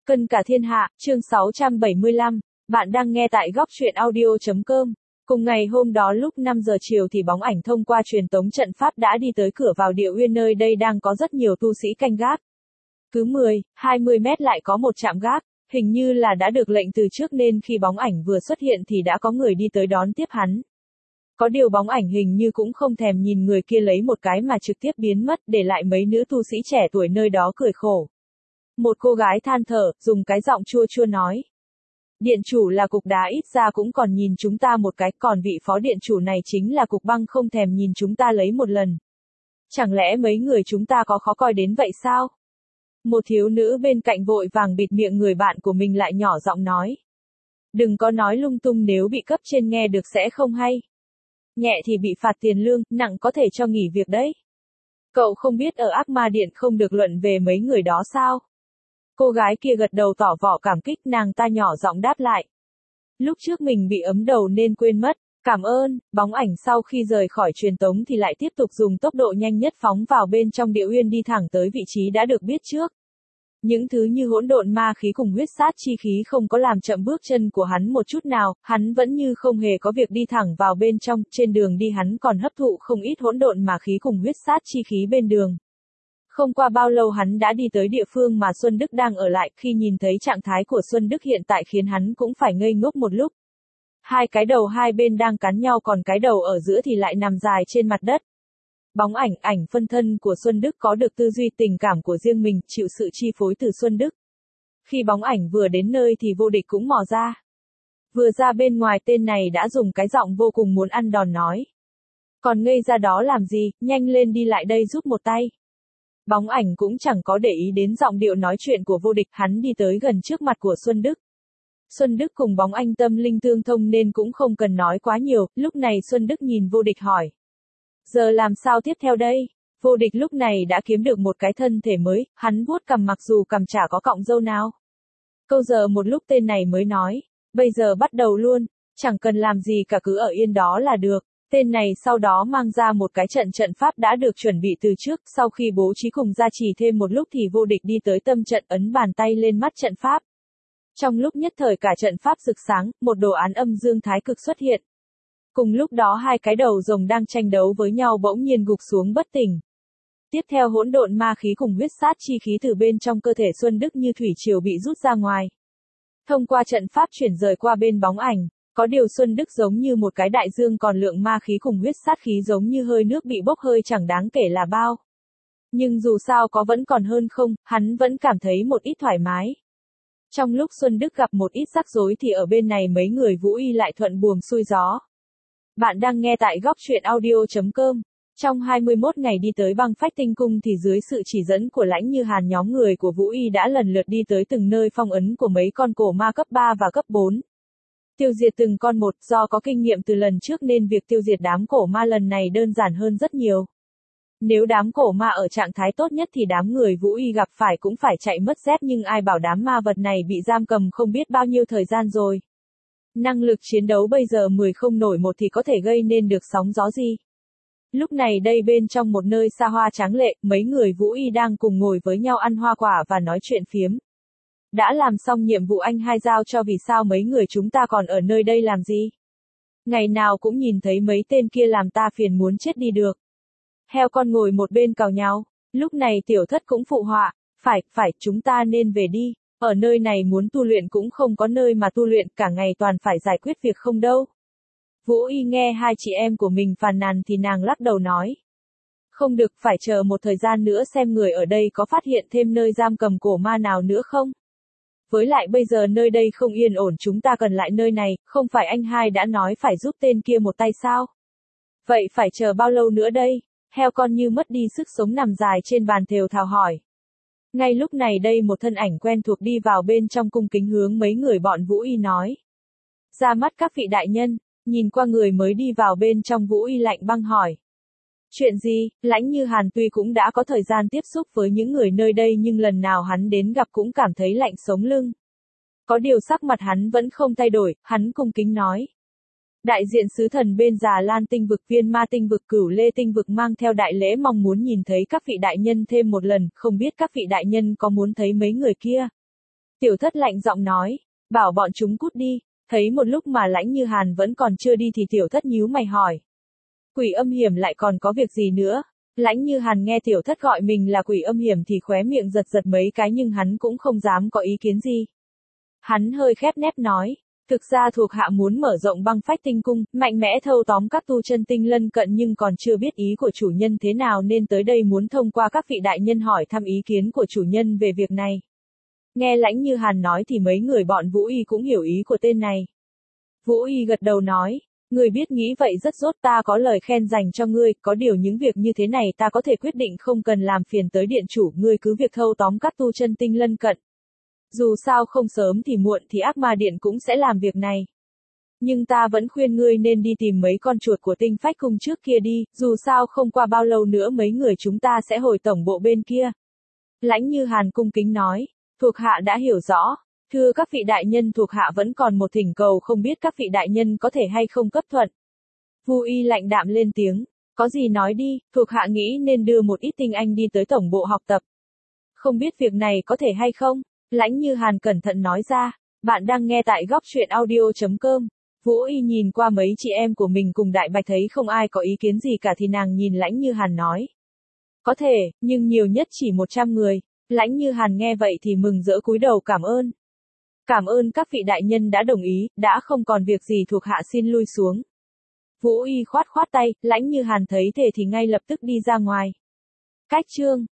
Cân cả thiên hạ, chương 675, bạn đang nghe tại góc truyện audio.com. Cùng ngày hôm đó lúc 5 giờ chiều thì bóng ảnh thông qua truyền tống trận pháp đã đi tới cửa vào Địa Uyên, nơi đây đang có rất nhiều tu sĩ canh gác. Cứ 10, 20 mét lại có một trạm gác, hình như là đã được lệnh từ trước nên khi bóng ảnh vừa xuất hiện thì đã có người đi tới đón tiếp hắn. Có điều bóng ảnh hình như cũng không thèm nhìn người kia lấy một cái mà trực tiếp biến mất, để lại mấy nữ tu sĩ trẻ tuổi nơi đó cười khổ. Một cô gái than thở, dùng cái giọng chua chua nói. Điện chủ là cục đá ít ra cũng còn nhìn chúng ta một cái, còn vị phó điện chủ này chính là cục băng không thèm nhìn chúng ta lấy một lần. Chẳng lẽ mấy người chúng ta có khó coi đến vậy sao? Một thiếu nữ bên cạnh vội vàng bịt miệng người bạn của mình lại nhỏ giọng nói. Đừng có nói lung tung, nếu bị cấp trên nghe được sẽ không hay. Nhẹ thì bị phạt tiền lương, nặng có thể cho nghỉ việc đấy. Cậu không biết ở Ác Ma Điện không được luận về mấy người đó sao? Cô gái kia gật đầu tỏ vẻ cảm kích, nàng ta nhỏ giọng đáp lại. Lúc trước mình bị ấm đầu nên quên mất, cảm ơn. Bóng ảnh sau khi rời khỏi truyền tống thì lại tiếp tục dùng tốc độ nhanh nhất phóng vào bên trong Địa Uyên, đi thẳng tới vị trí đã được biết trước. Những thứ như hỗn độn ma khí cùng huyết sát chi khí không có làm chậm bước chân của hắn một chút nào, hắn vẫn như không hề có việc đi thẳng vào bên trong, trên đường đi hắn còn hấp thụ không ít hỗn độn ma khí cùng huyết sát chi khí bên đường. Không qua bao lâu hắn đã đi tới địa phương mà Xuân Đức đang ở lại, khi nhìn thấy trạng thái của Xuân Đức hiện tại khiến hắn cũng phải ngây ngốc một lúc. Hai cái đầu hai bên đang cắn nhau, còn cái đầu ở giữa thì lại nằm dài trên mặt đất. Bóng ảnh phân thân của Xuân Đức có được tư duy tình cảm của riêng mình, chịu sự chi phối từ Xuân Đức. Khi bóng ảnh vừa đến nơi thì vô địch cũng mò ra. Vừa ra bên ngoài, tên này đã dùng cái giọng vô cùng muốn ăn đòn nói. Còn ngây ra đó làm gì, nhanh lên đi lại đây giúp một tay. Bóng ảnh cũng chẳng có để ý đến giọng điệu nói chuyện của vô địch, hắn đi tới gần trước mặt của Xuân Đức. Xuân Đức cùng bóng ảnh tâm linh tương thông nên cũng không cần nói quá nhiều, lúc này Xuân Đức nhìn vô địch hỏi. Giờ làm sao tiếp theo đây? Vô địch lúc này đã kiếm được một cái thân thể mới, hắn vuốt cằm mặc dù cằm chả có cọng râu nào. Câu giờ một lúc tên này mới nói, bây giờ bắt đầu luôn, chẳng cần làm gì cả, cứ ở yên đó là được. Tên này sau đó mang ra một cái trận pháp đã được chuẩn bị từ trước, sau khi bố trí cùng gia trì thêm một lúc thì vô địch đi tới tâm trận, ấn bàn tay lên mắt trận pháp. Trong lúc nhất thời cả trận pháp rực sáng, một đồ án âm dương thái cực xuất hiện. Cùng lúc đó hai cái đầu rồng đang tranh đấu với nhau bỗng nhiên gục xuống bất tỉnh. Tiếp theo hỗn độn ma khí cùng huyết sát chi khí từ bên trong cơ thể Xuân Đức như thủy triều bị rút ra ngoài. Thông qua trận pháp chuyển rời qua bên bóng ảnh, có điều Xuân Đức giống như một cái đại dương, còn lượng ma khí cùng huyết sát khí giống như hơi nước bị bốc hơi chẳng đáng kể là bao. Nhưng dù sao có vẫn còn hơn không, hắn vẫn cảm thấy một ít thoải mái. Trong lúc Xuân Đức gặp một ít rắc rối thì ở bên này mấy người Vũ Y lại thuận buồm xuôi gió. Bạn đang nghe tại góc truyện audio.com. Trong 21 ngày đi tới băng phách tinh cung thì dưới sự chỉ dẫn của Lãnh Như Hàn, nhóm người của Vũ Y đã lần lượt đi tới từng nơi phong ấn của mấy con cổ ma cấp 3 và cấp 4. Tiêu diệt từng con một, do có kinh nghiệm từ lần trước nên việc tiêu diệt đám cổ ma lần này đơn giản hơn rất nhiều. Nếu đám cổ ma ở trạng thái tốt nhất thì đám người Vũ Y gặp phải cũng phải chạy mất dép, nhưng ai bảo đám ma vật này bị giam cầm không biết bao nhiêu thời gian rồi. Năng lực chiến đấu bây giờ 10 không nổi một thì có thể gây nên được sóng gió gì. Lúc này đây bên trong một nơi xa hoa tráng lệ, mấy người Vũ Y đang cùng ngồi với nhau ăn hoa quả và nói chuyện phiếm. Đã làm xong nhiệm vụ anh hai giao cho, vì sao mấy người chúng ta còn ở nơi đây làm gì? Ngày nào cũng nhìn thấy mấy tên kia làm ta phiền muốn chết đi được. Heo con ngồi một bên cào nhau, lúc này tiểu thất cũng phụ họa, phải, chúng ta nên về đi, ở nơi này muốn tu luyện cũng không có nơi mà tu luyện, cả ngày toàn phải giải quyết việc không đâu. Vũ Y nghe hai chị em của mình phàn nàn thì nàng lắc đầu nói. Không được, phải chờ một thời gian nữa xem người ở đây có phát hiện thêm nơi giam cầm cổ ma nào nữa không. Với lại bây giờ nơi đây không yên ổn, chúng ta cần lại nơi này, không phải anh hai đã nói phải giúp tên kia một tay sao? Vậy phải chờ bao lâu nữa đây? Heo con như mất đi sức sống nằm dài trên bàn thều thào hỏi. Ngay lúc này đây một thân ảnh quen thuộc đi vào bên trong, cung kính hướng mấy người bọn Vũ Y nói. Ra mắt các vị đại nhân. Nhìn qua người mới đi vào bên trong, Vũ Y lạnh băng hỏi. Chuyện gì? Lãnh Như Hàn tuy cũng đã có thời gian tiếp xúc với những người nơi đây nhưng lần nào hắn đến gặp cũng cảm thấy lạnh sống lưng. Có điều sắc mặt hắn vẫn không thay đổi, hắn cung kính nói. Đại diện sứ thần bên Già Lan tinh vực, Viên Ma tinh vực, Cửu Lê tinh vực mang theo đại lễ mong muốn nhìn thấy các vị đại nhân thêm một lần, không biết các vị đại nhân có muốn thấy mấy người kia. Tiểu thất lạnh giọng nói, bảo bọn chúng cút đi, thấy một lúc mà Lãnh Như Hàn vẫn còn chưa đi thì tiểu thất nhíu mày hỏi. Quỷ âm hiểm lại còn có việc gì nữa? Lãnh Như Hàn nghe tiểu thất gọi mình là quỷ âm hiểm thì khóe miệng giật giật mấy cái nhưng hắn cũng không dám có ý kiến gì. Hắn hơi khép nép nói, thực ra thuộc hạ muốn mở rộng băng phách tinh cung, mạnh mẽ thâu tóm các tu chân tinh lân cận nhưng còn chưa biết ý của chủ nhân thế nào nên tới đây muốn thông qua các vị đại nhân hỏi thăm ý kiến của chủ nhân về việc này. Nghe Lãnh Như Hàn nói thì mấy người bọn Vũ Y cũng hiểu ý của tên này. Vũ Y gật đầu nói, người biết nghĩ vậy rất tốt, ta có lời khen dành cho ngươi, có điều những việc như thế này ta có thể quyết định không cần làm phiền tới điện chủ, ngươi cứ việc thâu tóm các tu chân tinh lân cận. Dù sao không sớm thì muộn thì ác ma điện cũng sẽ làm việc này. Nhưng ta vẫn khuyên ngươi nên đi tìm mấy con chuột của tinh phách cung trước kia đi, dù sao không qua bao lâu nữa mấy người chúng ta sẽ hồi tổng bộ bên kia. Lãnh Như Hàn cung kính nói, thuộc hạ đã hiểu rõ. Thưa các vị đại nhân, thuộc hạ vẫn còn một thỉnh cầu không biết các vị đại nhân có thể hay không cấp thuận. Vu Y lạnh đạm lên tiếng, có gì nói đi, thuộc hạ nghĩ nên đưa một ít tinh anh đi tới tổng bộ học tập. Không biết việc này có thể hay không? Lãnh Như Hàn cẩn thận nói ra, bạn đang nghe tại góc truyện audio.com. Vũ Y nhìn qua mấy chị em của mình cùng Đại Bạch thấy không ai có ý kiến gì cả thì nàng nhìn Lãnh Như Hàn nói. Có thể, nhưng nhiều nhất chỉ 100 người. Lãnh Như Hàn nghe vậy thì mừng rỡ cúi đầu cảm ơn. Cảm ơn các vị đại nhân đã đồng ý, đã không còn việc gì thuộc hạ xin lui xuống. Vũ Y khoát khoát tay, Lãnh Như Hàn thấy thế thì ngay lập tức đi ra ngoài. Cách chương